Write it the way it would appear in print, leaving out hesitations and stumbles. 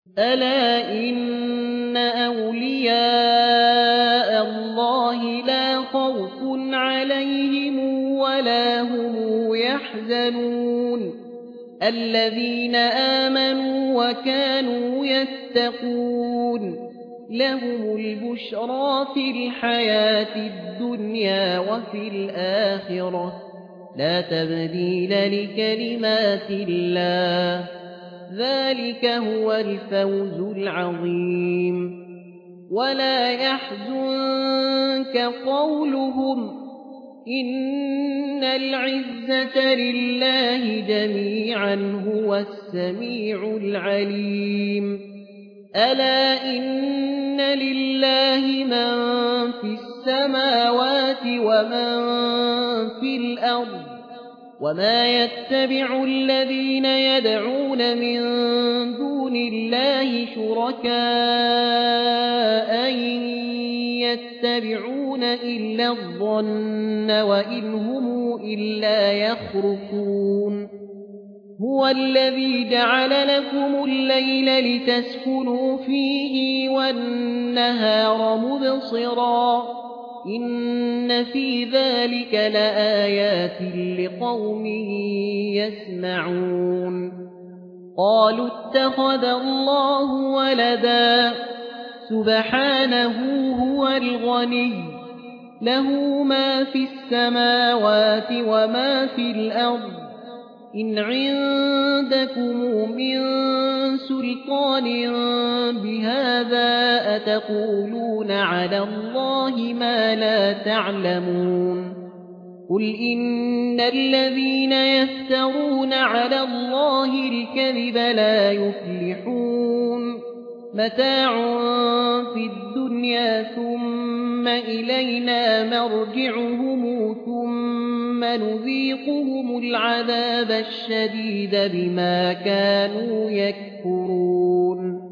ألا إن أولياء الله لا خوف عليهم ولا هم يحزنون الذين آمنوا وكانوا يتقون لهم البشرى في الحياة الدنيا وفي الآخرة لا تبديل لكلمات الله ذلك هو الفوز العظيم ولا يحزنك قولهم إن العزة لله جميعا هو السميع العليم ألا إن لله من في السماوات ومن في الأرض وما يتبع الذين يدعون من دون الله شركاء إن يتبعون إلا الظن وإن هم إلا يخرصون هو الذي جعل لكم الليل لتسكنوا فيه والنهار مبصرا إن في ذلك لآيات لقوم يسمعون قالوا اتخذ الله ولدا سبحانه هو الغني له ما في السماوات وما في الأرض إن عندكم من سلطان بهذا أتقولون على الله ما لا تعلمون قل إن الذين يفترون على الله الكذب لا يفلحون متاع في الدنيا ثم إلينا مرجعهم ثم نذيقهم العذاب الشديد بما كانوا يكفرون